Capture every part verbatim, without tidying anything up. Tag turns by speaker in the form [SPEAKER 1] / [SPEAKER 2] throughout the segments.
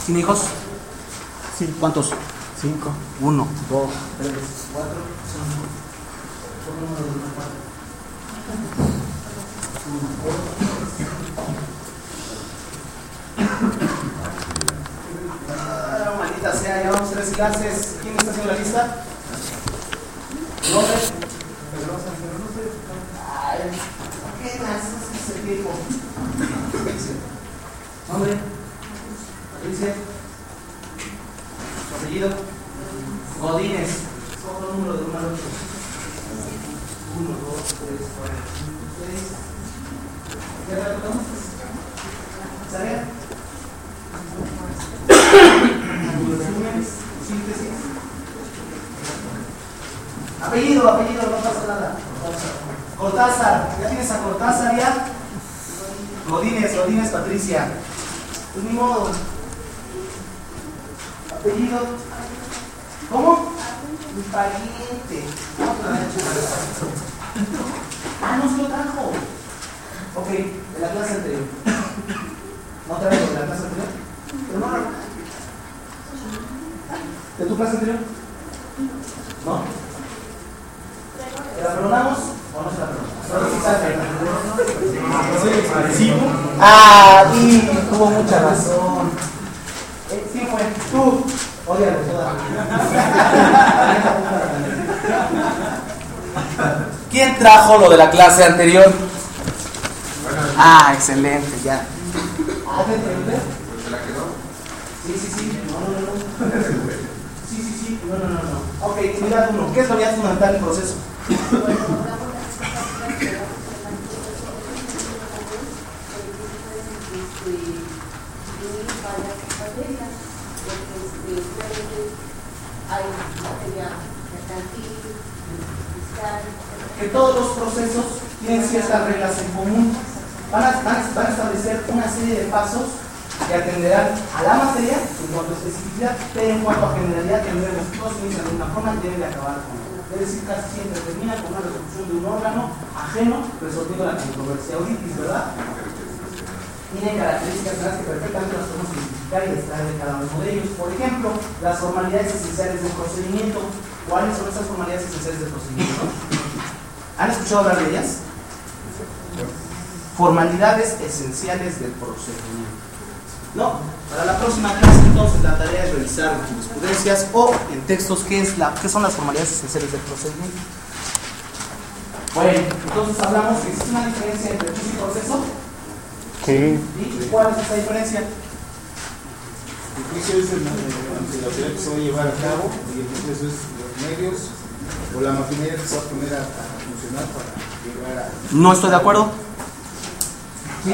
[SPEAKER 1] ¿Tiene hijos?
[SPEAKER 2] Sí.
[SPEAKER 1] ¿Cuántos?
[SPEAKER 2] Cinco.
[SPEAKER 1] Uno, dos, tres, cuatro, cinco. Por número de una cuatro. Ah, maldita sea, ya vamos tres clases. ¿Quién está haciendo la lista? ¿Nombre? Ay, ¿qué más? Ese tipo. ¿Nombre? Patricia. ¿Su apellido? Godínez. Solo número de uno al ocho. uno, dos, tres, cuatro, cinco, seis. ¿Qué rato tomamos? ¿Sabía? Resumen, síntesis. Apellido, apellido, no pasa nada. Cortázar, ¿ya tienes a Cortázar ya? Godínez, Godínez Patricia. Pues ni modo. Apellido. ¿Cómo? Mi pariente. Ah, no se lo trajo. Ok, de la clase anterior. ¿No traigo de la clase anterior? Pero no, ¿de tu clase anterior? ¿No? ¿Se la perdonamos o no se la perdonamos? Ah, y tuvo mucha razón. Eh, sí, fue tú. Ódialo toda. ¿Quién trajo lo de la clase anterior? Ah, excelente, ya. Ah, ¿te entiendes?
[SPEAKER 3] ¿Se la quedó?
[SPEAKER 1] Sí, sí, sí. No, no, no. Sí, sí, sí. No, no, no, no. Ok, unidad uno. ¿Qué es la unidad fundamental del proceso? Que todos los procesos tienen ciertas reglas en común. Van a, van, a, van a establecer una serie de pasos que atenderán a la materia en cuanto a especificidad, pero en cuanto a generalidad, que los todos inician de una forma y deben de acabar con otra. Es decir, casi siempre termina con una resolución de un órgano ajeno resolviendo la controversia. Auditis, ¿verdad? Tienen características en las que perfectamente las podemos identificar y extraer de cada uno de ellos. Por ejemplo, las formalidades esenciales del procedimiento. ¿Cuáles son esas formalidades esenciales del procedimiento? ¿Han escuchado hablar de ellas? Formalidades esenciales del procedimiento. No, para la próxima clase entonces la tarea es revisar jurisprudencias o en textos qué, es la, qué son las formalidades esenciales del procedimiento. Bueno, entonces hablamos que existe una diferencia entre juicio y proceso.
[SPEAKER 2] Sí.
[SPEAKER 1] ¿Y cuál es esa diferencia?
[SPEAKER 4] El juicio es la actividad que se va a llevar a cabo y el proceso es los medios o la maquinaria que se va a poner a, a funcionar para llegar a...
[SPEAKER 1] No estoy de acuerdo. ¿Sí?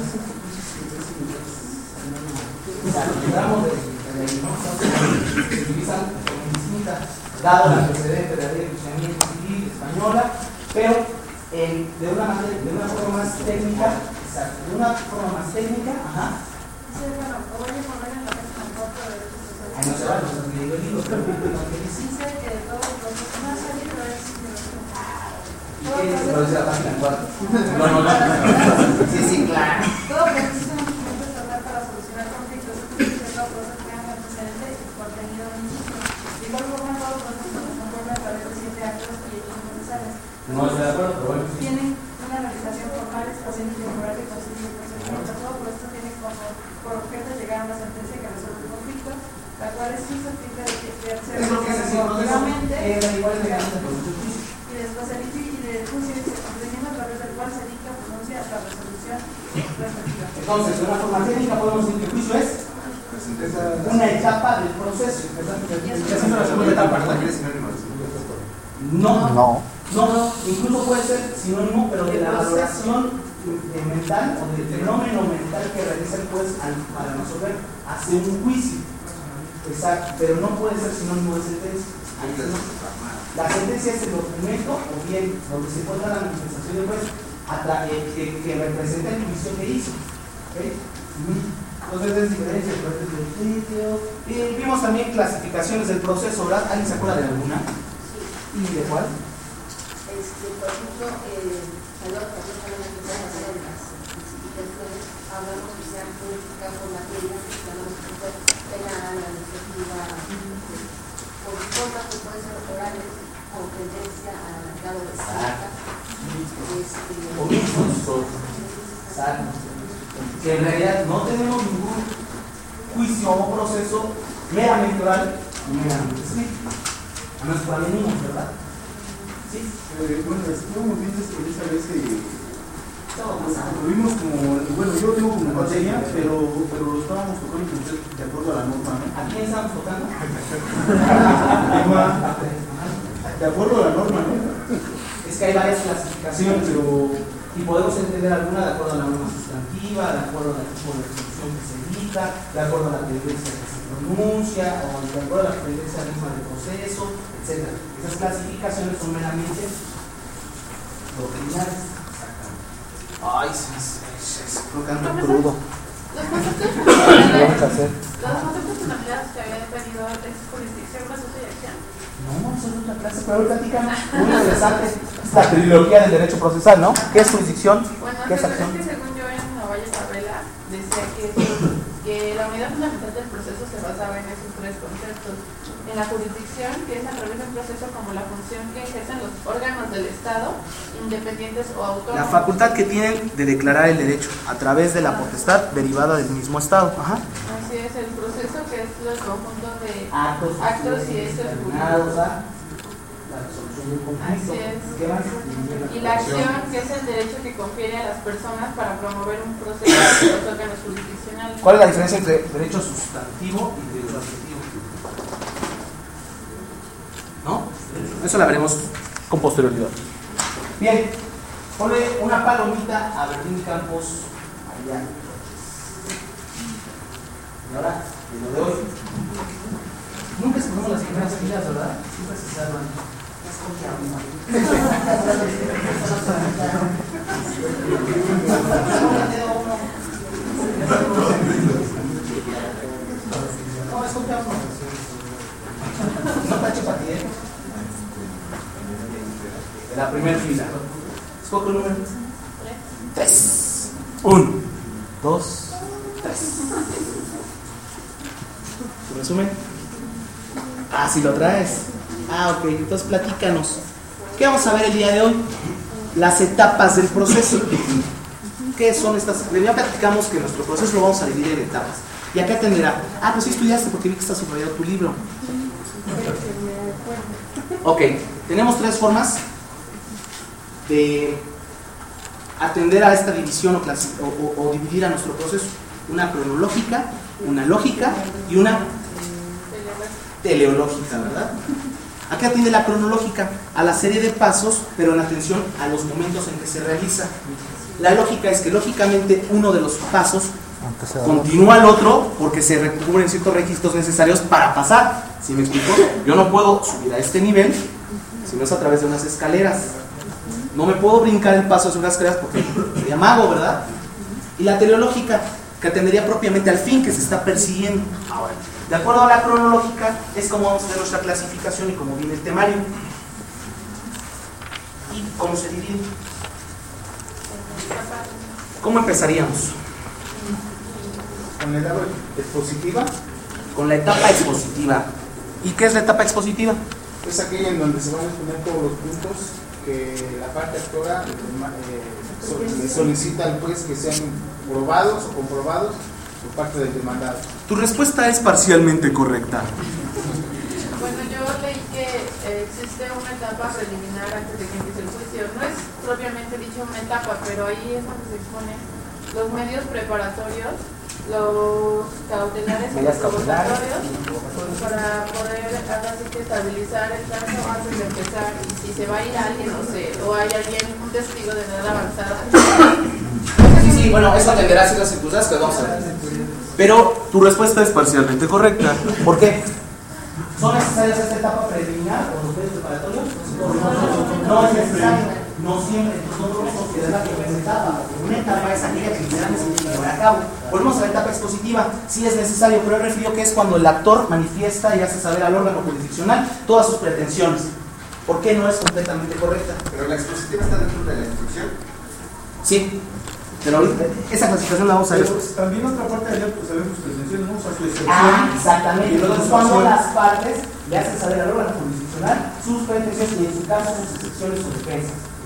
[SPEAKER 1] Se utilizan como distintas, dado el antecedente de la ley de enjuiciamiento civil española, pero en, de, una manera, de una forma más técnica, exacto, de una forma más técnica, ajá.
[SPEAKER 5] Sí, bueno, voy a poner en la página cuatro de
[SPEAKER 1] Ahí no se va, no se ha leído el libro, pero
[SPEAKER 5] dice que todo el proceso no ha salido de ese
[SPEAKER 1] ¿y qué dice? Pero dice la página cuatro. No, no, no. Sí, sí, claro.
[SPEAKER 5] todo proceso es un instrumento estatal para solucionar conflictos, es decir, todo proceso que tenga antecedente y contenido mismo. De igual forma, todo proceso se conforma a través de siete actos y hechos necesarios.
[SPEAKER 1] No estoy de acuerdo, pero bueno.
[SPEAKER 5] Tienen una realización formal, espacial y temporal que constituye el procedimiento. Todo proceso tiene como por objeto llegar a una sentencia que resuelve el conflicto, la cual es susceptible de ser
[SPEAKER 1] Es lo que es decir,
[SPEAKER 5] efectivamente
[SPEAKER 1] es igual de grande por el juicio.
[SPEAKER 5] y después el y del juicio es el procedimiento a través del cual se dicta o pronuncia la resolución respectiva.
[SPEAKER 1] Entonces, de una forma técnica podemos decir que el juicio es una etapa del proceso. Haciendo la segunda etapa, no,
[SPEAKER 2] No.
[SPEAKER 1] no, no, incluso puede ser sinónimo, pero de la valoración mental o del fenómeno mental que realiza el juez para resolver hace un juicio. Exacto, pero no puede ser sinónimo de sentencia. Ahí sí, no. La sentencia es el documento o bien donde se encuentra la manifestación del juez eh, que, que representa el juicio que hizo. ¿Okay? Entonces es diferencia de partes del juicio. Y vimos también clasificaciones del proceso, ¿verdad? ¿Alguien se acuerda de alguna? ¿Y de cuál?
[SPEAKER 6] Este, por ejemplo, eh, algo que solamente se hacer en las clasificaciones, hablamos que se han purificado por materia, hablamos que
[SPEAKER 1] omisos. Exacto. Que en realidad no tenemos ningún juicio o proceso meramente oral y meramente escrito. A nuestro venimos, ¿verdad? Sí.
[SPEAKER 4] Eh, bueno, estuvimos viendo esto esa vez y
[SPEAKER 1] Todo pasado.
[SPEAKER 4] lo vimos como, bueno, yo lo tengo como materia, pero, pero lo estábamos tocando con usted de acuerdo a la norma, ¿no?
[SPEAKER 1] ¿A quién estamos tocando?
[SPEAKER 4] De acuerdo a la norma, ¿no?
[SPEAKER 1] Es que hay varias clasificaciones,
[SPEAKER 4] Sí, pero
[SPEAKER 1] y podemos entender alguna de acuerdo a la norma sustantiva, de acuerdo al tipo de resolución que se dicta, de acuerdo a la tendencia que se pronuncia, o de acuerdo a la tendencia misma del proceso, etcétera. Esas clasificaciones son meramente doctrinales. Ay, sí, sí, sí, sí, creo que ando crudo.
[SPEAKER 5] Los conceptos
[SPEAKER 2] Lo vamos a
[SPEAKER 5] fundamentales,
[SPEAKER 2] hacer.
[SPEAKER 5] los conceptos fundamentales que había definido es jurisdicción, proceso y acción.
[SPEAKER 1] No, vamos a hacer otra clase, pero ahorita platícanos. Muy interesante. Es la trilogía del derecho procesal, ¿no? ¿Qué es jurisdicción?
[SPEAKER 5] Bueno,
[SPEAKER 1] ¿Qué es
[SPEAKER 5] según,
[SPEAKER 1] acción?
[SPEAKER 5] es que según yo en Ovalle Favela decía que, que la unidad fundamental del proceso se basaba en esos tres conceptos. En la jurisdicción, que es a través de un proceso como la función que ejercen los órganos del Estado, independientes o autónomos.
[SPEAKER 1] La facultad que tienen de declarar el derecho a través de la potestad derivada del mismo Estado. Ajá.
[SPEAKER 5] Así es, el proceso que es el conjunto de
[SPEAKER 1] Actos,
[SPEAKER 5] actos y hechos
[SPEAKER 1] determinados
[SPEAKER 5] jurídicos.
[SPEAKER 1] a la resolución de un conflicto.
[SPEAKER 5] Así es.
[SPEAKER 1] ¿Qué más?
[SPEAKER 5] Y la acción, que es el derecho que confiere a las personas para promover un proceso de los órganos jurisdiccionales.
[SPEAKER 1] ¿Cuál es la diferencia entre derecho sustantivo y derecho adjetivo? ¿No? Eso la veremos con posterioridad. Bien, ponle una palomita a Bertín Campos allá. Y ahora, de lo de hoy. Nunca se ponen las primeras filas, ¿verdad? Siempre se salvan. No, es confianza. No tache para ti, ¿eh? De la primera fila. Escoge el número. Tres. Uno, dos, tres. ¿Tu resumen? Ah, si lo traes. Ah, ok. Entonces platícanos. ¿Qué vamos a ver el día de hoy? Las etapas del proceso. ¿Qué son estas? Ya platicamos que nuestro proceso lo vamos a dividir en etapas. ¿Y acá tendrá? Ah, pues sí estudiaste porque vi que está subrayado tu libro. Ok, tenemos tres formas de atender a esta división o, clasi- o, o, o dividir a nuestro proceso. Una cronológica, una lógica y una teleológica, ¿verdad? ¿A qué atiende la cronológica? A la serie de pasos, pero en atención a los momentos en que se realiza. La lógica es que lógicamente uno de los pasos continúa al otro porque se recubren ciertos requisitos necesarios para pasar. ¿Sí me explico? Yo no puedo subir a este nivel si no es a través de unas escaleras. No me puedo brincar el paso de unas escaleras porque sería mago, ¿verdad? Y la teleológica, que atendería propiamente al fin que se está persiguiendo. Ahora, de acuerdo a la cronológica, es como vamos a ver nuestra clasificación y cómo viene el temario. ¿Y cómo se divide? ¿Cómo empezaríamos?
[SPEAKER 4] con la etapa expositiva
[SPEAKER 1] Con la etapa expositiva. ¿Y qué es la etapa expositiva?
[SPEAKER 4] es aquella en donde se van a exponer todos los puntos que la parte actora eh, so- le solicita al juez que sean probados o comprobados por parte del demandado.
[SPEAKER 1] Tu respuesta es parcialmente correcta.
[SPEAKER 5] Bueno, yo leí que eh, existe una etapa preliminar antes de que empiece el juicio. No es propiamente dicho una etapa, pero ahí es donde se exponen los medios preparatorios, los cautelares y los
[SPEAKER 1] Medidas cautelares.
[SPEAKER 5] provocatorios para poder ahora sí que estabilizar el caso antes de empezar. Y si se va a ir alguien o, se, o hay alguien, un testigo de edad avanzada.
[SPEAKER 1] Sí, sí, bueno, eso atenderá a ciertas circunstancias que vamos a ver. Pero tu respuesta es parcialmente correcta. ¿Por qué? ¿Son necesarias esta etapa preliminar o los medios preparatorios? No es necesario. No siempre. Entonces no podemos considerar que una etapa. Una etapa es aquella que literalmente se tiene que llevar a cabo. Volvemos a la etapa expositiva. Sí es necesario, pero he referido que es cuando el actor manifiesta y hace saber al órgano jurisdiccional todas sus pretensiones. ¿Por qué no es completamente correcta?
[SPEAKER 3] Pero la expositiva está dentro de la instrucción.
[SPEAKER 1] Sí. Pero ahorita, esa clasificación la vamos a ver.
[SPEAKER 4] Pero pues, también otra parte de pues sabemos sus pretensiones, ¿no? O sea, su excepción.
[SPEAKER 1] Ah, exactamente.
[SPEAKER 4] Y luego
[SPEAKER 1] Entonces,
[SPEAKER 4] su
[SPEAKER 1] cuando
[SPEAKER 4] acción.
[SPEAKER 1] las partes le hacen saber al órgano jurisdiccional sus pretensiones y en su caso sus excepciones o defensas.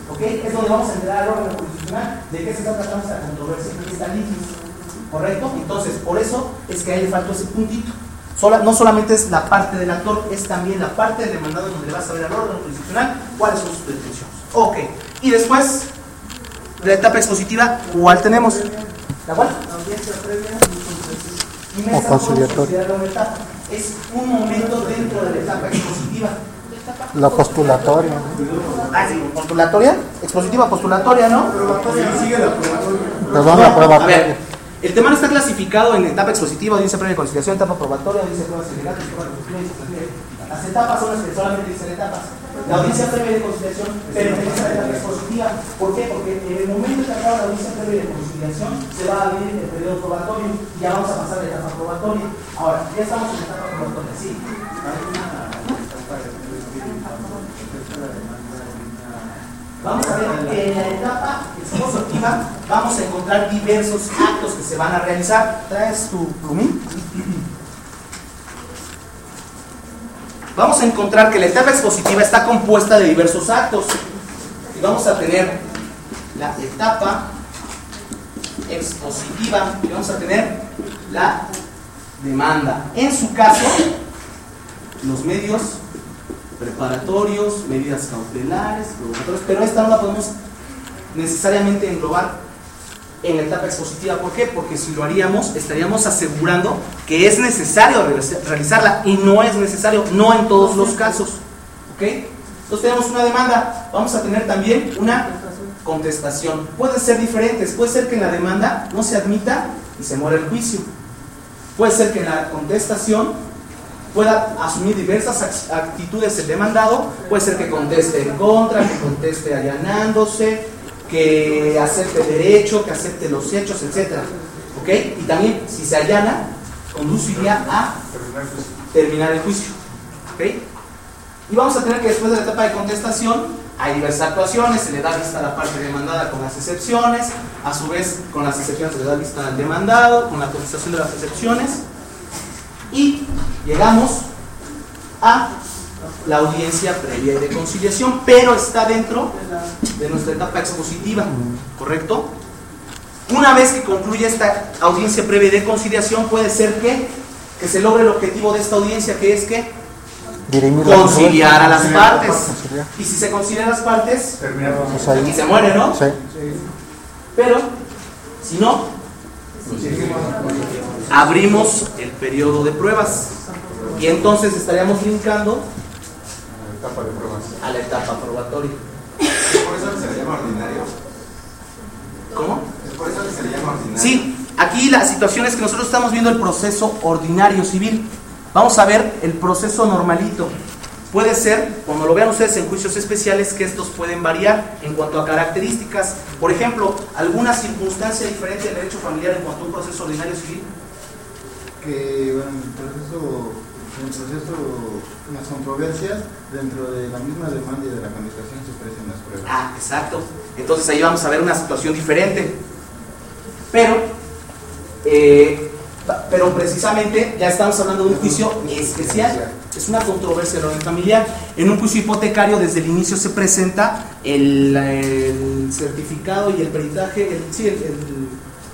[SPEAKER 1] ¿Ok? Es donde vamos a enterar al órgano jurisdiccional de qué se está tratando esta controversia, que está litis. ¿Correcto? Entonces, por eso es que a él le faltó ese puntito. Sola, no solamente es la parte del actor, es también la parte del demandado donde le vas a ver al órgano jurisdiccional cuáles son sus pretensiones. Ok. Y después, la etapa expositiva, ¿cuál tenemos? ¿La cual?
[SPEAKER 6] Audiencia previa
[SPEAKER 1] Y me
[SPEAKER 2] O
[SPEAKER 1] está
[SPEAKER 2] conciliatoria.
[SPEAKER 1] considerando una etapa. Es un momento dentro de la etapa expositiva.
[SPEAKER 2] La postulatoria, ¿no?
[SPEAKER 1] Ah, sí, postulatoria, expositiva, postulatoria, ¿no?
[SPEAKER 4] Sigue la probatoria.
[SPEAKER 2] Perdón, la
[SPEAKER 1] A
[SPEAKER 2] probatoria.
[SPEAKER 1] ver, el tema no está clasificado en etapa expositiva, audiencia previa de conciliación, etapa probatoria, audiencia pruebas ilegales, pruebas de. Las etapas son las que solamente dicen etapas. La audiencia previa de conciliación pertenece a la etapa expositiva. ¿Por qué? Porque en el momento que acaba la audiencia previa de conciliación se va a abrir el periodo probatorio y ya vamos a pasar a la etapa probatoria. Ahora, ya estamos en la etapa probatoria, ¿sí? Vamos a ver que en la etapa expositiva vamos a encontrar diversos actos que se van a realizar. ¿Traes tu plumín? Vamos a encontrar que la etapa expositiva está compuesta de diversos actos. Y vamos a tener la etapa expositiva y vamos a tener la demanda. En su caso, los medios preparatorios, medidas cautelares, provocatorias, pero esta no la podemos necesariamente englobar en la etapa expositiva. ¿Por qué? Porque si lo haríamos, estaríamos asegurando que es necesario realizarla y no es necesario, no en todos los casos. ¿Ok? Entonces tenemos una demanda, vamos a tener también una contestación. Pueden ser diferentes, puede ser que en la demanda no se admita y se muera el juicio. Puede ser que en la contestación pueda asumir diversas actitudes el demandado, puede ser que conteste en contra, que conteste allanándose, que acepte derecho, que acepte los hechos, etcétera. ¿Ok? Y también, si se allana, conduciría a terminar el juicio. ¿Ok? Y vamos a tener que después de la etapa de contestación hay diversas actuaciones, se le da vista a la parte demandada con las excepciones, a su vez con las excepciones se le da vista al demandado, con la contestación de las excepciones, y llegamos a la audiencia previa y de conciliación, pero está dentro de nuestra etapa expositiva, ¿correcto? Una vez que concluye esta audiencia previa y de conciliación, puede ser que, que se logre el objetivo de esta audiencia, que es que
[SPEAKER 2] Dirimir la
[SPEAKER 1] conciliar a las
[SPEAKER 2] controversia.
[SPEAKER 1] partes.
[SPEAKER 2] Conciliar.
[SPEAKER 1] Y si se concilian las partes,
[SPEAKER 2] Pues ahí.
[SPEAKER 1] aquí se muere, ¿no?
[SPEAKER 2] Sí.
[SPEAKER 1] Pero, si no, abrimos el periodo de pruebas. Y entonces estaríamos linkando a la etapa probatoria.
[SPEAKER 3] ¿Es por eso que se le llama ordinario?
[SPEAKER 1] ¿Cómo?
[SPEAKER 3] ¿Es por eso que se le llama ordinario?
[SPEAKER 1] Sí, aquí la situación es que nosotros estamos viendo el proceso ordinario civil. Vamos a ver el proceso normalito. Puede ser, cuando lo vean ustedes en juicios especiales, que estos pueden variar en cuanto a características. Por ejemplo, alguna circunstancia diferente del derecho familiar en cuanto a un proceso ordinario civil.
[SPEAKER 4] Que bueno, el proceso, el proceso, las controversias dentro de la misma demanda y de la contestación se ofrecen las pruebas.
[SPEAKER 1] Ah, exacto. Entonces ahí vamos a ver una situación diferente. Pero, eh, pero precisamente ya estamos hablando de un juicio especial. Es una controversia de orden familiar. En un juicio hipotecario desde el inicio se presenta el, el certificado y el peritaje, el, sí, el, el,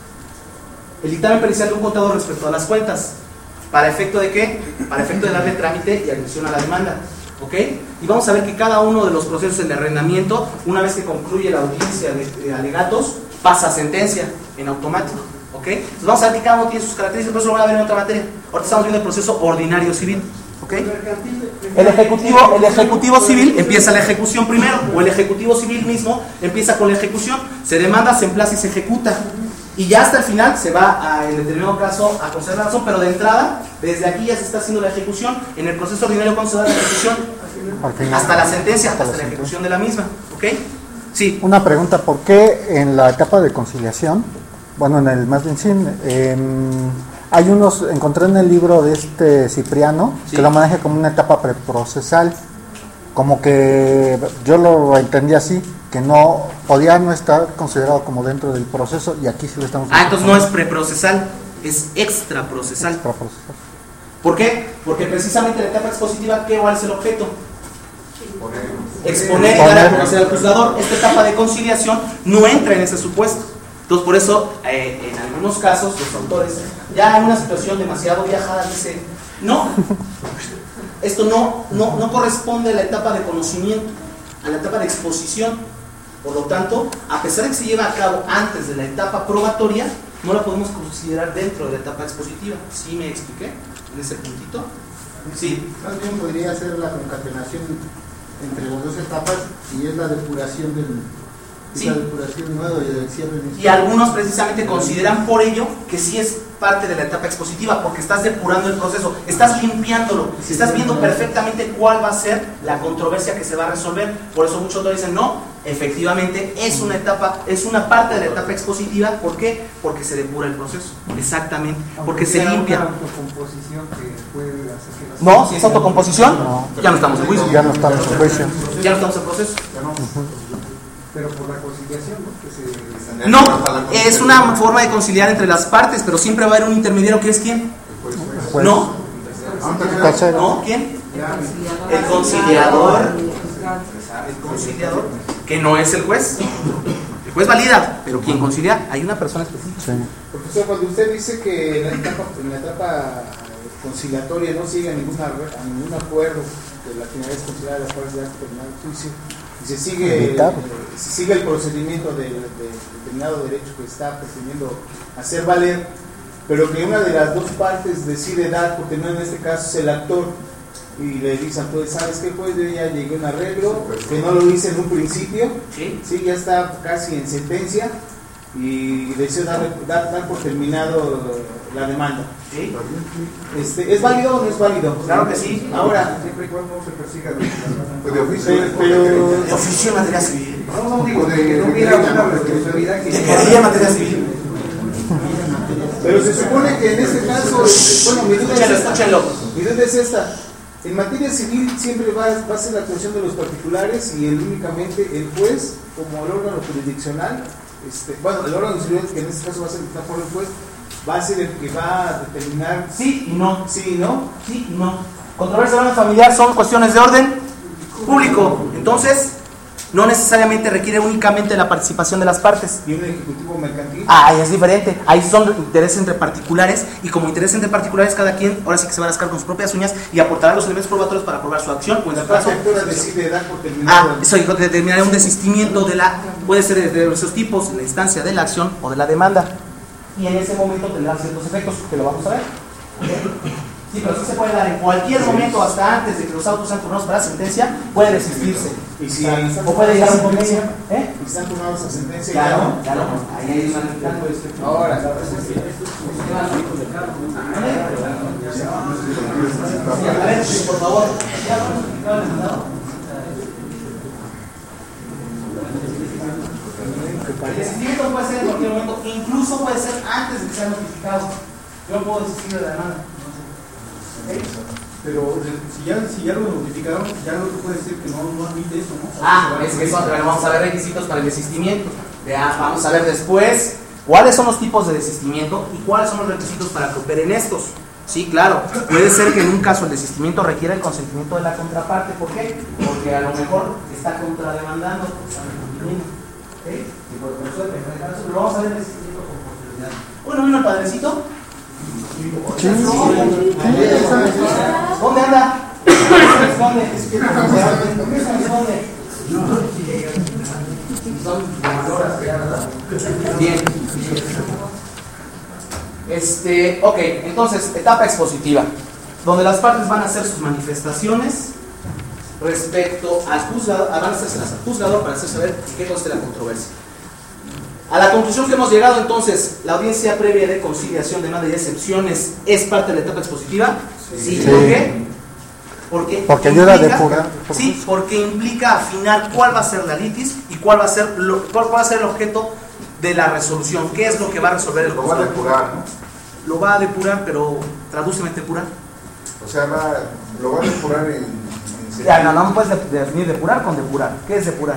[SPEAKER 1] el dictamen pericial de un contador respecto a las cuentas. ¿Para efecto de qué? Para efecto de darle trámite y admisión a la demanda. ¿Ok? Y vamos a ver que cada uno de los procesos de arrendamiento, una vez que concluye la audiencia de, de alegatos, pasa a sentencia en automático. ¿Ok? Entonces vamos a ver que cada uno tiene sus características, por eso lo van a ver en otra materia. Ahorita estamos viendo el proceso ordinario civil. ¿Ok? El ejecutivo, el ejecutivo civil empieza la ejecución primero, o el ejecutivo civil mismo empieza con la ejecución, se demanda, se emplaza y se ejecuta. Y ya hasta el final se va, a, en determinado caso, a conceder la razón, pero de entrada, desde aquí ya se está haciendo la ejecución. En el proceso ordinario, ¿cuándo se da la ejecución?
[SPEAKER 2] Al final.
[SPEAKER 1] Hasta la sentencia, hasta,
[SPEAKER 2] Hasta la
[SPEAKER 1] la
[SPEAKER 2] sentencia.
[SPEAKER 1] ejecución de la misma. ¿Ok? Sí.
[SPEAKER 2] Una pregunta, ¿por qué en la etapa de conciliación, bueno, en el más bien sí, eh, hay unos, encontré en el libro de este Cipriano,
[SPEAKER 1] Sí.
[SPEAKER 2] que lo maneja como una etapa preprocesal, como que yo lo entendí así, que no podía no estar considerado como dentro del proceso, y aquí sí lo estamos
[SPEAKER 1] Ah, entonces no es preprocesal, es extraprocesal.
[SPEAKER 2] extraprocesal.
[SPEAKER 1] ¿Por qué? Porque precisamente la etapa expositiva, ¿qué, ¿cuál es el objeto?
[SPEAKER 3] Poner
[SPEAKER 1] exponer y dar a conocer al juzgador. Esta etapa de conciliación no entra en ese supuesto. Entonces, por eso, eh, en algunos casos, los autores, ya en una situación demasiado viajada, dicen, no, esto no, no, no corresponde a la etapa de conocimiento, a la etapa de exposición. Por lo tanto, a pesar de que se lleva a cabo antes de la etapa probatoria, no la podemos considerar dentro de la etapa expositiva. ¿Sí me expliqué en ese puntito? Sí.
[SPEAKER 4] Más bien podría ser la concatenación entre las dos etapas y es la depuración del...
[SPEAKER 1] Sí.
[SPEAKER 4] La depuración nueva y el cierre.
[SPEAKER 1] Y algunos precisamente consideran por ello que sí es parte de la etapa expositiva, porque estás depurando el proceso, estás limpiándolo, estás viendo perfectamente cuál va a ser la controversia que se va a resolver. Por eso muchos autores dicen, no, efectivamente es una etapa, es una parte de la etapa expositiva. ¿Por qué? Porque se depura el proceso. Exactamente, porque se limpia. No, si es autocomposición,
[SPEAKER 2] No.
[SPEAKER 1] ya no estamos en juicio.
[SPEAKER 2] Ya no estamos en juicio.
[SPEAKER 1] Ya no estamos en proceso.
[SPEAKER 7] Pero por la conciliación, ¿no? Que se...
[SPEAKER 1] No, es una forma de conciliar entre las partes, pero siempre va a haber un intermediario que es quién.
[SPEAKER 2] Pues,
[SPEAKER 1] No,
[SPEAKER 2] tercero.
[SPEAKER 1] no, ¿quién? El conciliador. El conciliador, que no es el juez. El juez valida, pero ¿quién concilia? Hay una persona específica.
[SPEAKER 2] Sí.
[SPEAKER 4] Profesor, cuando usted dice que en la etapa, en la etapa conciliatoria no sigue a, ninguna, a ningún acuerdo, que la finalidad es conciliar a las partes de terminar el juicio, y se sigue, eh, se sigue el procedimiento de, de determinado derecho que está pretendiendo hacer valer, pero que una de las dos partes decide dar, porque no en este caso es el actor, y le dicen, pues, ¿sabes qué? Pues yo ya llegué a un arreglo, que no lo hice en un principio,
[SPEAKER 1] ¿Sí?
[SPEAKER 4] sí, ya está casi en sentencia, y deseo dar, dar, dar por terminado la demanda.
[SPEAKER 1] ¿Sí?
[SPEAKER 4] Este, ¿Es válido o no es válido?
[SPEAKER 1] Claro que sí.
[SPEAKER 4] Ahora,
[SPEAKER 7] Siempre y cuando no se persiga
[SPEAKER 3] Pues de oficio.
[SPEAKER 4] pero, pero
[SPEAKER 1] De oficio en materia civil.
[SPEAKER 7] no, no digo, de que no hubiera una responsabilidad que...
[SPEAKER 1] De querella en materia civil.
[SPEAKER 4] Pero se supone que en este caso, bueno, mi duda
[SPEAKER 1] Escúchenlo,
[SPEAKER 4] es esta.
[SPEAKER 1] escúchenlo.
[SPEAKER 4] Mi duda es esta. En materia civil siempre va, va a ser la actuación de los particulares y el, únicamente el juez, como el órgano jurisdiccional, este, bueno, el órgano civil, que en este caso va a ser dictado por el juez, va a ser el que va a determinar
[SPEAKER 1] Sí y no.
[SPEAKER 4] sí y no.
[SPEAKER 1] Sí y no. Controversia de orden familiar son cuestiones de orden público. Entonces, no necesariamente requiere únicamente la participación de las partes.
[SPEAKER 4] Y un ejecutivo mercantil.
[SPEAKER 1] Ah, es diferente. Ahí son intereses entre particulares, y como intereses entre particulares, cada quien ahora sí que se va a rascar con sus propias uñas y aportará los elementos probatorios para probar su acción, o en
[SPEAKER 4] La
[SPEAKER 1] su caso,
[SPEAKER 4] parte actora decide dar por terminado.
[SPEAKER 1] ah, eso dijo, determinará un desistimiento de la, puede ser de esos tipos, la instancia de la acción o de la demanda. Y en ese momento tendrá ciertos efectos que lo vamos a ver. Sí, pero sí se puede dar en cualquier momento, hasta antes de que los autos sean turnados para sentencia, puede desistirse.
[SPEAKER 4] Y si
[SPEAKER 1] O puede llegar a un convenio. ¿Eh?
[SPEAKER 4] y están turnados a sentencia.
[SPEAKER 1] Claro, claro. Ahí hay un
[SPEAKER 4] Ahora,
[SPEAKER 1] A ver, por favor. El desistimiento puede ser en cualquier momento, incluso puede ser antes de que sea notificado. Yo puedo desistir de la demanda. ¿Okay?
[SPEAKER 7] Pero si ya, si ya lo notificaron, ya no puede ser que no, no admite eso, ¿no?
[SPEAKER 1] Ah, es que eso, pero vamos a ver requisitos para el desistimiento. Vea, vamos a ver después cuáles son los tipos de desistimiento y cuáles son los requisitos para que operen estos. Sí, claro, puede ser que en un caso el desistimiento requiera el consentimiento de la contraparte. ¿Por qué? Porque a lo mejor está contrademandando. ¿Okay? Y por eso, pero vamos a ver el desistimiento con posterioridad. Bueno, vino el padrecito.
[SPEAKER 2] Sí.
[SPEAKER 1] ¿Dónde anda? ¿Dónde? ¿Dónde? Bien. Este, ok, entonces, etapa expositiva, donde las partes van a hacer sus manifestaciones respecto al juzgador, van a hacérselas al juzgador para hacer saber qué consta la controversia. A la conclusión que hemos llegado, entonces, la audiencia previa de conciliación, demanda y excepciones es parte de la etapa expositiva. Sí.
[SPEAKER 2] Sí.
[SPEAKER 1] ¿Por qué? Porque,
[SPEAKER 2] Porque ayuda a
[SPEAKER 1] implica-
[SPEAKER 2] depurar.
[SPEAKER 1] Sí, porque implica afinar cuál va a ser la litis y cuál va a ser lo, cuál va a ser el objeto de la resolución. ¿Qué es lo que va a resolver el
[SPEAKER 3] Lo va a
[SPEAKER 1] juzgador?
[SPEAKER 3] depurar, ¿no?
[SPEAKER 1] Lo va a depurar, pero tradúceme depurar.
[SPEAKER 3] O sea, va, lo va a depurar en... en
[SPEAKER 1] Ya, no, no puedes de- definir depurar con depurar. ¿Qué es depurar?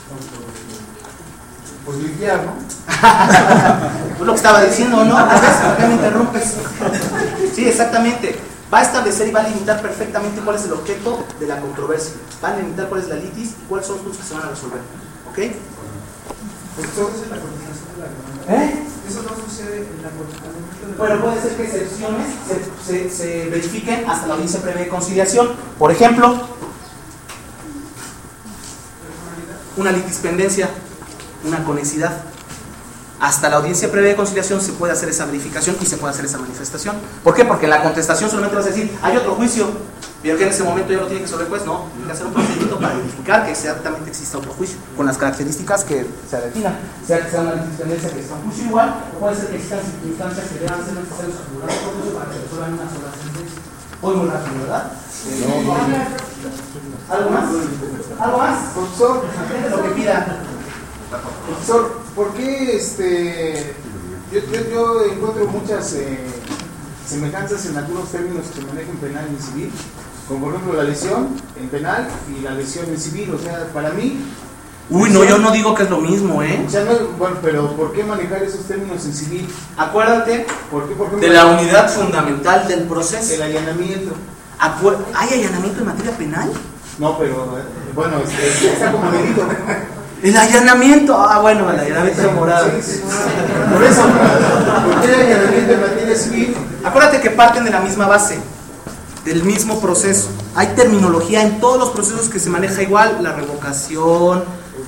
[SPEAKER 3] Pues limpiar, ¿no?
[SPEAKER 1] Pues lo que estaba diciendo, ¿no? ¿Por qué me interrumpes? Sí, exactamente. Va a establecer y va a limitar perfectamente cuál es el objeto de la controversia. Va a limitar cuál es la litis y cuáles son los puntos que se van a resolver. ¿Ok? ¿Eh?
[SPEAKER 7] Eso no sucede en la coordinación.
[SPEAKER 1] Bueno, puede ser que excepciones se, se, se verifiquen hasta la audiencia previa de conciliación. Por ejemplo, una litispendencia, una conexidad. Hasta la audiencia previa de conciliación se puede hacer esa verificación y se puede hacer esa manifestación. ¿Por qué? Porque en la contestación solamente vas a decir, hay otro juicio, pero que en ese momento ya lo tiene que resolver el juez. No, tiene que hacer un procedimiento para verificar que exactamente exista otro juicio, con las características que se definan. Sea que sea una litispendencia que sea un juicio igual, o puede ser que existan circunstancias que deban ser necesarias asegurar otro juicio para que resuelvan una sola sentencia. Hoy muy rápido, ¿verdad? No, no. ¿Algo más? ¿Algo más?
[SPEAKER 4] Profesor,
[SPEAKER 1] lo que pida.
[SPEAKER 4] Profesor, ¿por qué este, yo, yo, yo encuentro muchas eh, semejanzas en algunos términos que se manejan en penal y en civil? Como por ejemplo la lesión en penal y la lesión en civil. O sea, para mí...
[SPEAKER 1] Uy, no, yo no digo que es lo mismo, ¿eh?
[SPEAKER 4] O sea, no, bueno, pero ¿por qué manejar esos términos en civil?
[SPEAKER 1] Acuérdate
[SPEAKER 4] ¿Por qué, por ejemplo,
[SPEAKER 1] de la unidad fundamental del proceso.
[SPEAKER 4] el allanamiento?
[SPEAKER 1] Acuer- ¿Hay allanamiento en materia penal?
[SPEAKER 4] No, pero eh, bueno, este, está como delito.
[SPEAKER 1] El allanamiento, ah bueno, el allanamiento de morada.
[SPEAKER 4] Sí, sí. Por eso, ¿por qué el allanamiento en materia civil?
[SPEAKER 1] Acuérdate que parten de la misma base, del mismo proceso. Hay terminología en todos los procesos que se maneja igual, la revocación,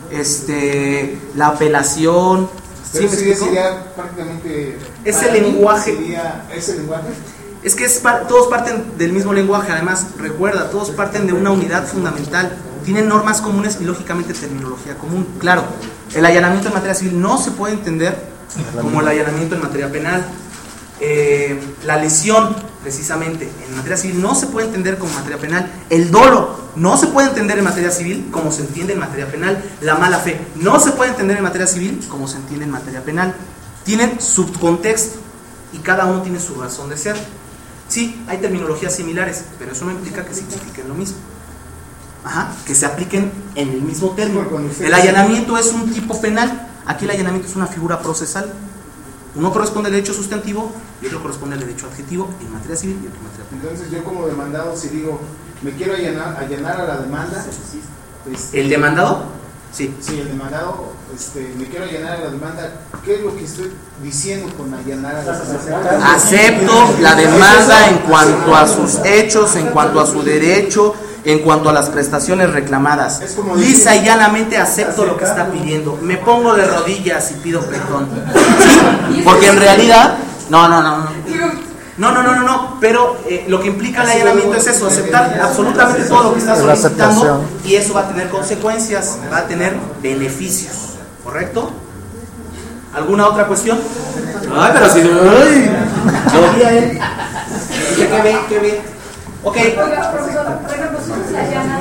[SPEAKER 1] este, la apelación. ¿Sí
[SPEAKER 4] Pero
[SPEAKER 1] me
[SPEAKER 4] sería,
[SPEAKER 1] explico?
[SPEAKER 4] sería prácticamente...
[SPEAKER 1] Es
[SPEAKER 4] para
[SPEAKER 1] el
[SPEAKER 4] mí
[SPEAKER 1] lenguaje.
[SPEAKER 4] Sería, ¿Es el lenguaje?
[SPEAKER 1] Es que es par- todos parten del mismo lenguaje, además, recuerda, todos parten de una unidad fundamental. Tienen normas comunes y lógicamente terminología común. Claro, el allanamiento en materia civil no se puede entender como el allanamiento en materia penal. Eh, la lesión, precisamente, en materia civil no se puede entender como materia penal. El dolo no se puede entender en materia civil como se entiende en materia penal. La mala fe no se puede entender en materia civil como se entiende en materia penal. Tienen subcontexto y cada uno tiene su razón de ser. Sí, hay terminologías similares, pero eso no implica que signifiquen lo mismo. Ajá, que se apliquen en el mismo término. El allanamiento es un tipo penal, aquí el allanamiento es una figura procesal. Uno corresponde al derecho sustantivo y otro corresponde al derecho adjetivo en materia civil y otro en materia penal.
[SPEAKER 4] Entonces yo como demandado, si digo, me quiero allanar, allanar a la demanda, este,
[SPEAKER 1] ¿El demandado? Sí.
[SPEAKER 4] sí, el demandado, este, me quiero allanar a la demanda, ¿qué es lo que estoy diciendo con allanar a la demanda?
[SPEAKER 1] Acepto la demanda en cuanto a sus hechos, en cuanto a su derecho, en cuanto a las prestaciones reclamadas.
[SPEAKER 4] Es como
[SPEAKER 1] Lisa
[SPEAKER 4] decir-
[SPEAKER 1] y llanamente acepto lo que está pidiendo. Me pongo de rodillas y pido perdón. ¿Sí? Porque en realidad, no, no, no, no. No, no, no, no, no, pero eh, lo que implica el allanamiento es eso, aceptar absolutamente todo lo que está
[SPEAKER 2] La
[SPEAKER 1] solicitando
[SPEAKER 2] aceptación.
[SPEAKER 1] y eso va a tener consecuencias, va a tener beneficios, ¿correcto? ¿Alguna otra cuestión? Ay, pero si... ¡Ay! Lo vi a él. Dije, qué bien, qué bien. Ok.
[SPEAKER 6] Oiga, profesor, por ejemplo, si uno se allana,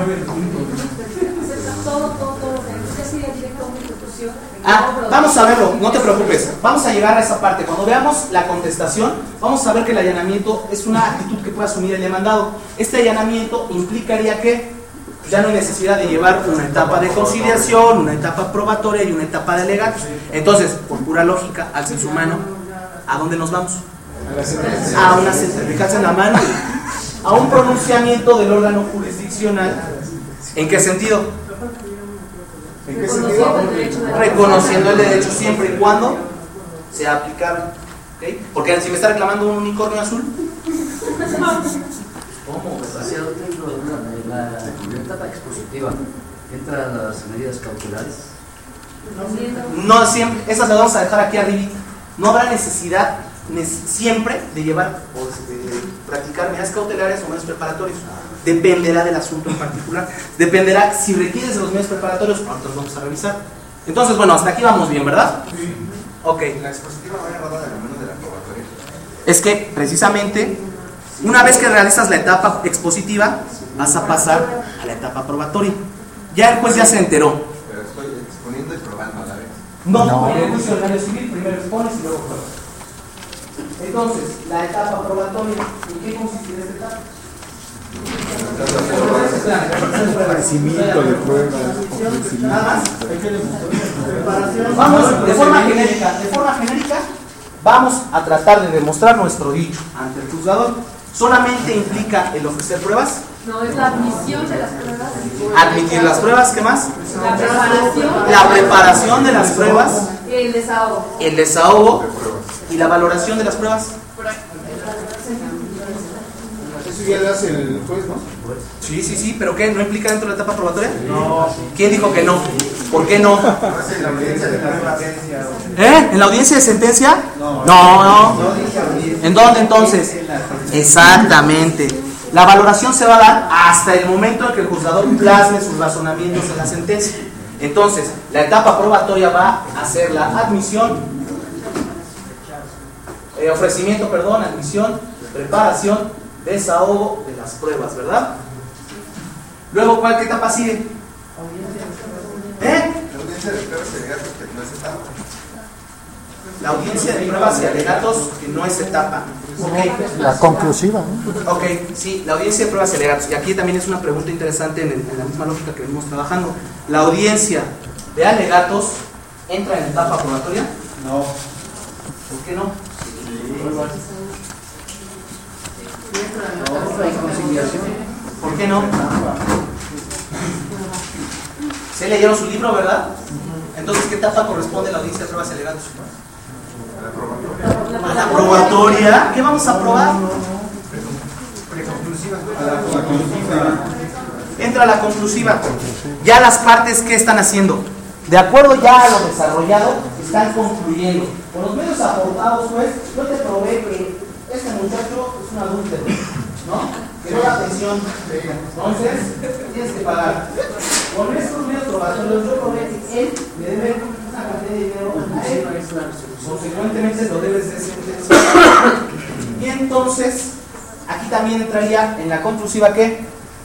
[SPEAKER 6] acepta todo, todo, todo, ya sería directo a una institución.
[SPEAKER 1] Ah, vamos a verlo, no te preocupes. Vamos a llegar a esa parte. Cuando veamos la contestación, vamos a ver que el allanamiento es una actitud que puede asumir el demandado. Este allanamiento implicaría que ya no hay necesidad de llevar una etapa de conciliación, una etapa probatoria y una etapa de alegatos. Entonces, por pura lógica, al ser humano, ¿a dónde nos vamos?
[SPEAKER 4] A la sentencia.
[SPEAKER 1] A una sentencia en la mano, a un pronunciamiento del órgano jurisdiccional. ¿En qué sentido?
[SPEAKER 4] ¿En qué sentido?
[SPEAKER 1] Reconociendo el derecho siempre y cuando sea aplicable. ¿Okay? Porque si me está reclamando un unicornio azul,
[SPEAKER 8] ¿Cómo? Hacia dentro de una, la, la etapa expositiva entran las medidas cautelares.
[SPEAKER 1] no siempre, esas las vamos a dejar aquí arriba. No habrá necesidad nes- siempre de llevar o de, de practicar medidas cautelares o medios preparatorios. Dependerá del asunto en particular. Dependerá si requieres de los medios preparatorios, ahorita los vamos a revisar. Entonces, bueno, hasta aquí vamos bien, ¿verdad?
[SPEAKER 3] Sí.
[SPEAKER 1] Ok.
[SPEAKER 3] La expositiva va agarrada de la mano de la probatoria.
[SPEAKER 1] Es que precisamente una vez que realizas la etapa expositiva vas a pasar a la etapa probatoria. Ya el juez ya se enteró.
[SPEAKER 3] Pero estoy exponiendo y probando a la vez.
[SPEAKER 1] No,
[SPEAKER 2] No.
[SPEAKER 1] en el juicio ordinario civil primero expones y luego pruebas. Entonces, la etapa probatoria, ¿en qué consiste esta etapa?
[SPEAKER 4] Aparecimiento de pruebas.
[SPEAKER 1] Nada más. Vamos, de forma genérica, de forma genérica, vamos a tratar de demostrar nuestro dicho ante el juzgador. ¿Solamente implica el ofrecer pruebas?
[SPEAKER 6] No, es la admisión de las pruebas.
[SPEAKER 1] Admitir las pruebas, ¿qué más?
[SPEAKER 6] La preparación.
[SPEAKER 1] La preparación de las pruebas,
[SPEAKER 6] El desahogo.
[SPEAKER 1] el desahogo y la valoración de las pruebas.
[SPEAKER 4] Eso ya lo hace el juez, ¿no?
[SPEAKER 1] Sí, sí, sí, pero ¿qué? ¿No implica dentro de la etapa probatoria? No. ¿Quién dijo que no? ¿Por qué no? ¿Eh? ¿En la audiencia de sentencia? No. No, no. ¿En dónde entonces? Exactamente. La valoración se va a dar hasta el momento en que el juzgador plasme sus razonamientos en la sentencia. Entonces, la etapa probatoria va a ser la admisión, eh, ofrecimiento, perdón, admisión, preparación, desahogo de las pruebas, ¿verdad? Luego, ¿cuál qué etapa sigue? ¿Eh?
[SPEAKER 3] La audiencia de pruebas y alegatos que no es etapa.
[SPEAKER 1] La audiencia de pruebas y alegatos que no es etapa. Okay.
[SPEAKER 2] La conclusiva, ¿no?
[SPEAKER 1] Ok, sí, la audiencia de pruebas y alegatos. Y aquí también es una pregunta interesante en, el, en la misma lógica que venimos trabajando. ¿La audiencia de alegatos entra en etapa probatoria?
[SPEAKER 7] No.
[SPEAKER 1] ¿Por qué no? ¿Por qué no? ¿Se leyeron su libro, verdad? Entonces, ¿qué etapa corresponde a la audiencia de pruebas y alegatos? ¿A la probatoria? ¿Qué vamos a probar? Entra a la conclusiva. Ya las partes, ¿qué están haciendo? De acuerdo ya a lo desarrollado, están concluyendo. Con los medios aportados, pues, yo te probé que este muchacho es un adúltero, ¿no? Que no da atención. Entonces, tienes que pagar. Con estos medios probatorios, yo probé que él le debe una cantidad de dinero a él. Consecuentemente, lo debes de sentenciar. Y entonces, aquí también entraría en la conclusiva, ¿qué?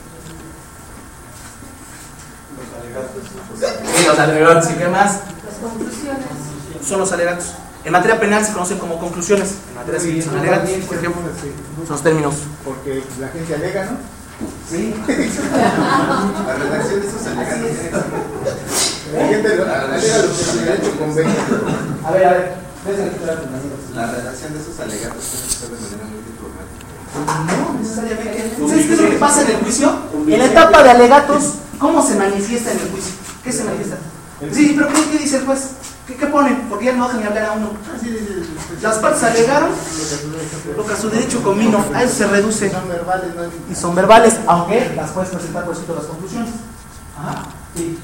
[SPEAKER 1] Sí, los alegatos. ¿Y qué más?
[SPEAKER 6] Las conclusiones.
[SPEAKER 1] Son los alegatos. En materia penal se conocen como conclusiones. En materia civil son alegatos, por ejemplo. Son los términos.
[SPEAKER 4] Porque la gente alega, ¿no?
[SPEAKER 1] Sí.
[SPEAKER 3] La redacción de esos alegatos.
[SPEAKER 4] La gente alega lo que el derecho convenga.
[SPEAKER 1] A ver, a ver.
[SPEAKER 3] La redacción de esos alegatos tiene que ser de manera muy diplomática.
[SPEAKER 1] No necesariamente. ¿Sabes qué es lo que pasa en el juicio? En la etapa de alegatos, ¿cómo se manifiesta en el juicio? ¿Qué se manifiesta? Sí, pero ¿qué, qué dice el juez? ¿Qué, ¿Qué pone? Porque ya no dejan ni hablar a uno. Las partes alegaron lo que a su derecho convino. A eso se reduce.
[SPEAKER 4] Son verbales, ¿no?
[SPEAKER 1] Y son verbales, aunque las puedes presentar por escrito las conclusiones. Ajá. Sí.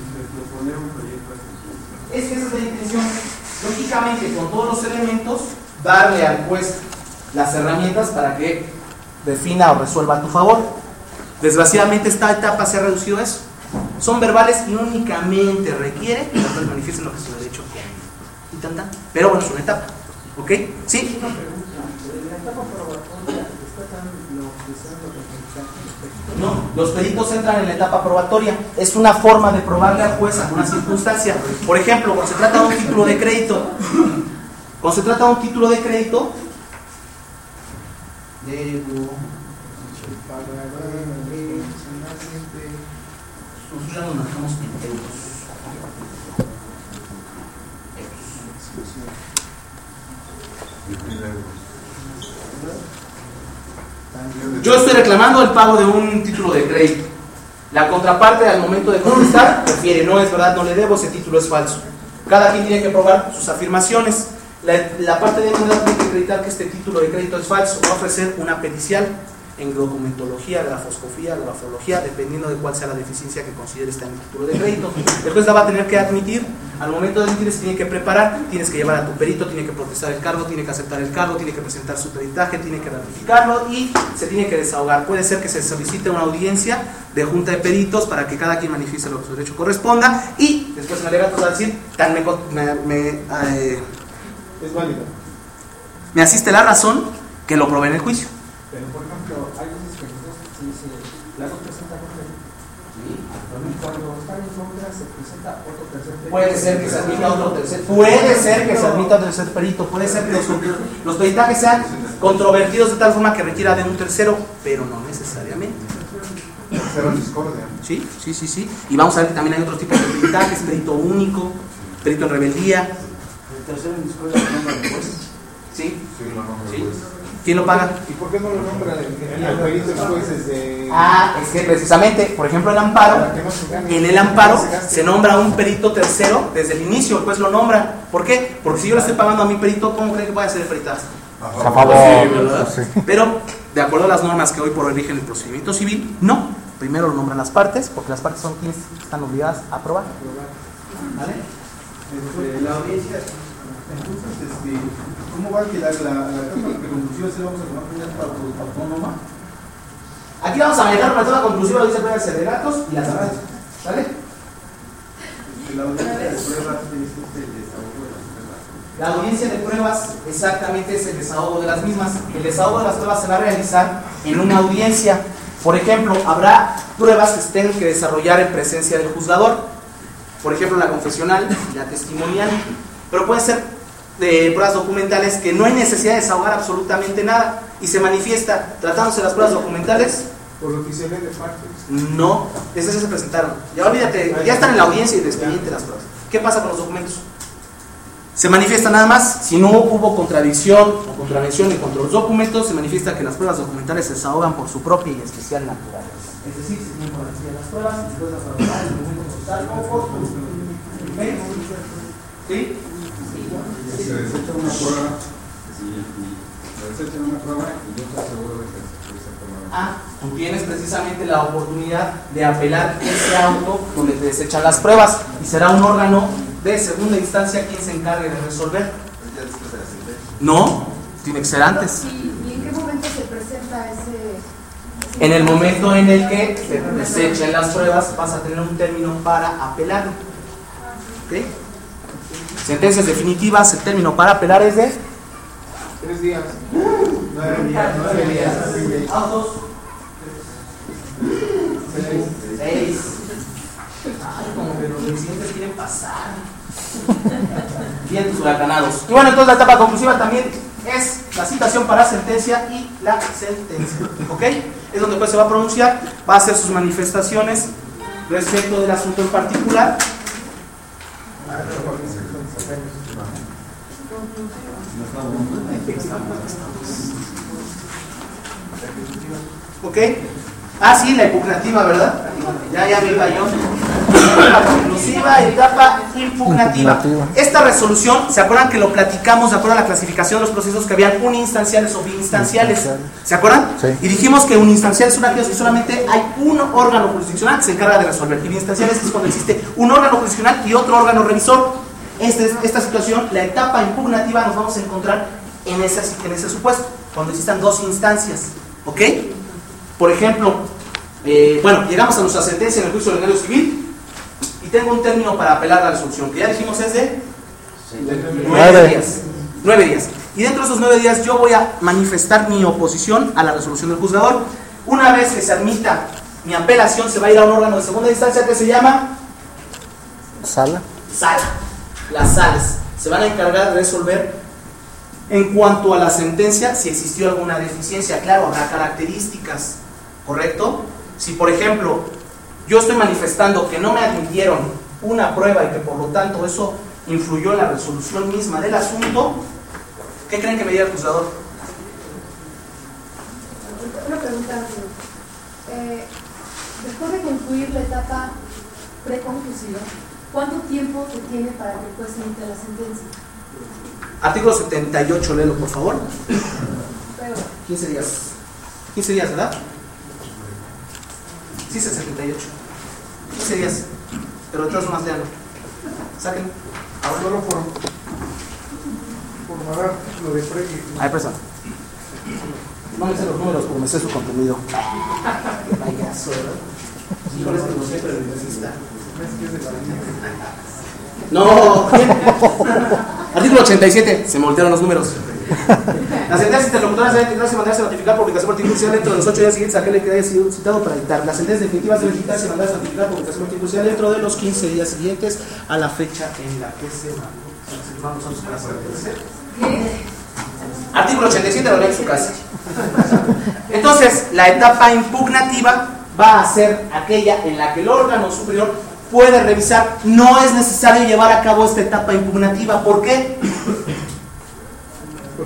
[SPEAKER 1] Es que esa es la intención. Lógicamente, con todos los elementos, darle al juez las herramientas para que defina o resuelva a tu favor. Desgraciadamente, esta etapa se ha reducido a eso. Son verbales y únicamente requiere que los jueces manifiesten lo que su derecho quiere. Y tan tan. Pero bueno, es una etapa. ¿Ok? ¿Sí? No, los peritos entran en la etapa probatoria. Es una forma de probarle al juez alguna circunstancia. Por ejemplo, cuando se trata de un título de crédito, cuando se trata de un título de crédito, debo, nosotros ya nos manejamos en euros. Yo estoy reclamando el pago de un título de crédito. La contraparte al momento de contestar refiere, no es verdad, no le debo, ese título es falso. Cada quien tiene que probar sus afirmaciones. La, la parte de demandada tiene que acreditar que este título de crédito es falso. Va a ofrecer una pericial en documentología, grafoscopía, grafología, dependiendo de cuál sea la deficiencia que considere estar en el título de crédito. El juez la va a tener que admitir. Al momento de admitir se tiene que preparar, tienes que llevar a tu perito, tiene que protestar el cargo, tiene que aceptar el cargo, tiene que presentar su peritaje, tiene que ratificarlo y se tiene que desahogar. Puede ser que se solicite una audiencia de junta de peritos para que cada quien manifieste lo que su derecho corresponda y después en alegatos va a decir, tan me, me, me, eh,
[SPEAKER 4] Es válido.
[SPEAKER 1] me asiste la razón que lo probé en el juicio.
[SPEAKER 7] Pero, por ejemplo, hay veces que nosotros se dice, la dos presenta contra él. Sí, cuando está en contra se presenta otro tercer perito.
[SPEAKER 1] Puede ser que se admita otro tercer puede ser que se admita otro tercer perito, puede ser que los, los peritajes sean controvertidos de tal forma que requiera de un tercero, pero no necesariamente.
[SPEAKER 3] Tercero en discordia.
[SPEAKER 1] Sí, sí, sí, sí. Y vamos a ver que también hay otros tipos de peritajes, perito único, perito en rebeldía.
[SPEAKER 8] El tercero en discordia no lo juez.
[SPEAKER 1] Sí,
[SPEAKER 3] Sí, no, no,
[SPEAKER 1] sí. ¿Quién lo paga?
[SPEAKER 4] ¿Y por qué no lo nombran el, el perito después desde...?
[SPEAKER 1] Ah, es que precisamente, por ejemplo, el amparo, en el amparo se nombra un perito tercero desde el inicio, pues lo nombra. ¿Por qué? Porque si yo le estoy pagando a mi perito, ¿cómo creen que voy a hacer el peritaje?
[SPEAKER 2] A favor.
[SPEAKER 1] Sí, pero, de acuerdo a las normas que hoy por hoy rigen el procedimiento civil, no. Primero lo nombran las partes, porque las partes son quienes están obligadas a aprobar. ¿Vale?
[SPEAKER 9] Este, la audiencia, entonces, este, ¿cómo va a quedar la, la etapa conclusiva? ¿Se la vamos a tomar una etapa autónoma?
[SPEAKER 1] Aquí vamos a manejar una etapa conclusiva, lo dice el de datos y las partes. ¿Vale?
[SPEAKER 9] La audiencia de pruebas es el desahogo de las pruebas.
[SPEAKER 1] La audiencia de pruebas exactamente es el desahogo de las mismas. El desahogo de las pruebas se va a realizar en una audiencia. Por ejemplo, habrá pruebas que se tengan que desarrollar en presencia del juzgador. Por ejemplo, la confesional, la testimonial. Pero pueden ser de pruebas documentales que no hay necesidad de desahogar absolutamente nada y se manifiesta tratándose de las pruebas documentales.
[SPEAKER 4] Por lo que se ve de partes.
[SPEAKER 1] No, esas ya se presentaron. Ya olvídate, ya están en la audiencia y de expediente las pruebas. ¿Qué pasa con los documentos? Se manifiesta nada más, si no hubo contradicción o contravención en contra de los documentos, se manifiesta que las pruebas documentales se desahogan por su propia y especial naturaleza. Es decir, se tienen por encima las pruebas, después las pruebas, el documento postal o por ¿sí?
[SPEAKER 9] Si se desecha una prueba, si se desecha una prueba y yo estoy seguro de que se prueba.
[SPEAKER 1] Ah, tú tienes precisamente la oportunidad de apelar ese auto donde te desechan las pruebas y será un órgano de segunda instancia quien se encargue de resolver. No, tiene que ser antes.
[SPEAKER 6] ¿Y en qué momento se presenta ese...?
[SPEAKER 1] En el momento en el que se desechen las pruebas, vas a tener un término para apelar. ¿Okay? Sentencias definitivas, el término para apelar es de
[SPEAKER 4] Tres días.
[SPEAKER 9] Nueve días, nueve días.
[SPEAKER 1] autos. Seis. Ay, como que los residentes quieren pasar. Vientos huracanados. Y bueno, entonces la etapa conclusiva también es la citación para sentencia y la sentencia. ¿Ok? Es donde pues se va a pronunciar, va a hacer sus manifestaciones respecto del asunto en particular. ¿Ok? Ah, sí, la impugnativa, ¿verdad? Ya, ya me iba yo. Conclusiva, etapa impugnativa.
[SPEAKER 2] Impugnativa.
[SPEAKER 1] Esta resolución, ¿se acuerdan que lo platicamos de acuerdo a la clasificación de los procesos que habían uninstanciales o biinstanciales? ¿Se acuerdan?
[SPEAKER 2] Sí.
[SPEAKER 1] Y dijimos que uninstanciales son aquellos que solamente hay un órgano jurisdiccional que se encarga de resolver. Y biinstanciales es cuando existe un órgano jurisdiccional y otro órgano revisor. Este, esta situación, la etapa impugnativa, nos vamos a encontrar en ese, en ese supuesto, cuando existan dos instancias. ¿Ok? Por ejemplo, eh, bueno, llegamos a nuestra sentencia en el juicio ordinario civil y tengo un término para apelar la resolución, que ya dijimos es de nueve días. Nueve días. Y dentro de esos nueve días yo voy a manifestar mi oposición a la resolución del juzgador. Una vez que se admita mi apelación, se va a ir a un órgano de segunda instancia que se llama
[SPEAKER 2] Sala.
[SPEAKER 1] Sala. Las salas se van a encargar de resolver en cuanto a la sentencia si existió alguna deficiencia. Claro, habrá características, ¿correcto? Si por ejemplo yo estoy manifestando que no me admitieron una prueba y que por lo tanto eso influyó en la resolución misma del asunto, ¿qué creen que me diga el juzgador?
[SPEAKER 6] Una pregunta. Eh, después de concluir la etapa preconclusiva, ¿cuánto tiempo se tiene para que el juez emita la sentencia?
[SPEAKER 1] Artículo setenta y ocho, léelo por favor.
[SPEAKER 6] Pero,
[SPEAKER 1] quince días. quince días, ¿verdad? Sí, es el setenta y ocho. quince días. Pero de todas formas, léanlo. Sáquenlo.
[SPEAKER 4] Ahora solo por, por mandar lo de pre.
[SPEAKER 1] Ahí, presa. No me sé los números, pero me sé su contenido. Payaso, ¿verdad? Híjole, es que no sé, pero necesita. No, artículo ochenta y siete, se me voltearon los números. Las sentencias interlocutoras deben tenerse y mandarse a notificar por publicación artificial dentro de los ocho días siguientes a aquel que haya sido citado para dictar. Las sentencias definitivas deben citarse y mandarse a notificar por publicación artificial dentro de los quince días siguientes a la fecha en la que se mandó. Artículo ochenta y siete, lo leen en su casa. Entonces, la etapa impugnativa va a ser aquella en la que el órgano superior puede revisar. No es necesario llevar a cabo esta etapa impugnativa. ¿Por qué?
[SPEAKER 4] Porque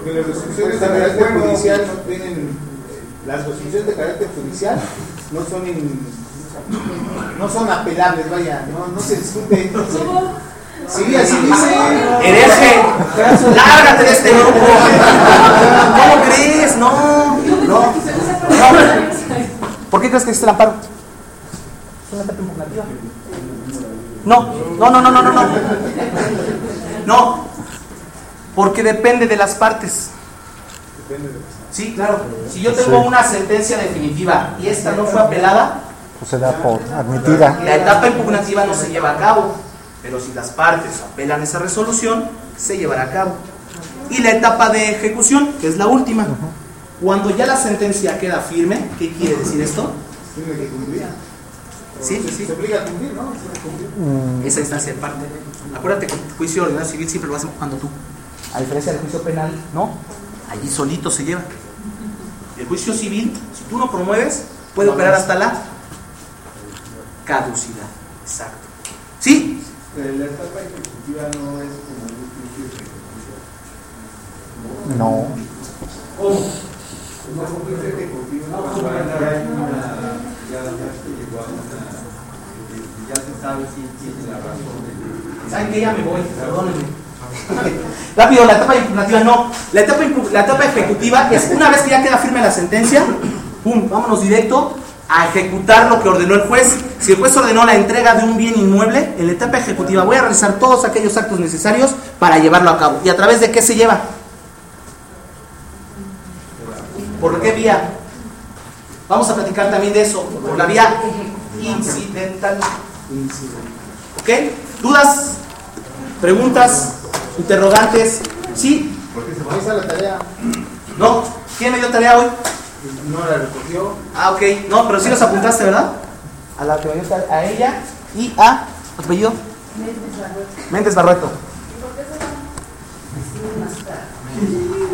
[SPEAKER 4] Porque las resoluciones de carácter judicial no tienen, las resoluciones de carácter judicial no son in, no son apelables, vaya, no, no se discute. Sí, así dice.
[SPEAKER 1] ¡Hereje! ¡Lárgate de este grupo! ¿Cómo crees? No, no, no. ¿Por qué crees que existe el amparo? Es una etapa impugnativa. No, no, no, no, no, no, no. No, porque depende de las partes. Sí, claro. Si yo tengo una sentencia definitiva y esta no fue apelada,
[SPEAKER 2] pues se da por admitida.
[SPEAKER 1] La etapa impugnativa no se lleva a cabo, pero si las partes apelan esa resolución, se llevará a cabo. Y la etapa de ejecución, que es la última. Cuando ya la sentencia queda firme, ¿qué quiere decir esto?
[SPEAKER 4] Tiene que cumplir.
[SPEAKER 1] Sí, sí, sí.
[SPEAKER 4] Se obliga a cumplir, ¿no?
[SPEAKER 2] Mm,
[SPEAKER 1] Esa instancia de parte. Acuérdate que el juicio ordenado civil siempre lo vas empujando tú. A diferencia del juicio penal, no. Allí solito se lleva. El juicio civil, si tú no promueves, puede operar hasta la caducidad. Exacto. ¿Sí?
[SPEAKER 9] Pero la etapa ejecutiva no es como un juicio ejecutivo.
[SPEAKER 2] no.
[SPEAKER 9] ¿Cómo? No, un juicio ejecutivo. No, ya hay una. Ya, ya se llegó a una. Ya se sabe si tiene la razón. De...
[SPEAKER 1] ¿Saben qué? Ya me voy, perdónenme. Rápido, la etapa impugnativa no. La etapa, la etapa ejecutiva es una vez que ya queda firme la sentencia, pum, vámonos directo a ejecutar lo que ordenó el juez. Si el juez ordenó la entrega de un bien inmueble, en la etapa ejecutiva voy a realizar todos aquellos actos necesarios para llevarlo a cabo. ¿Y a través de qué se lleva? ¿Por qué vía? Vamos a platicar también de eso. Por la vía incidental. ¿Ok? ¿Dudas? ¿Preguntas? ¿Interrogantes? ¿Sí?
[SPEAKER 4] Ahí está la tarea.
[SPEAKER 1] ¿No? ¿Quién me dio tarea hoy?
[SPEAKER 4] No la recogió.
[SPEAKER 1] Ah, ok. No, pero sí los apuntaste, ¿verdad? A la que me dio tarea, a ella y a... ¿tu apellido? Méndez Barrueto.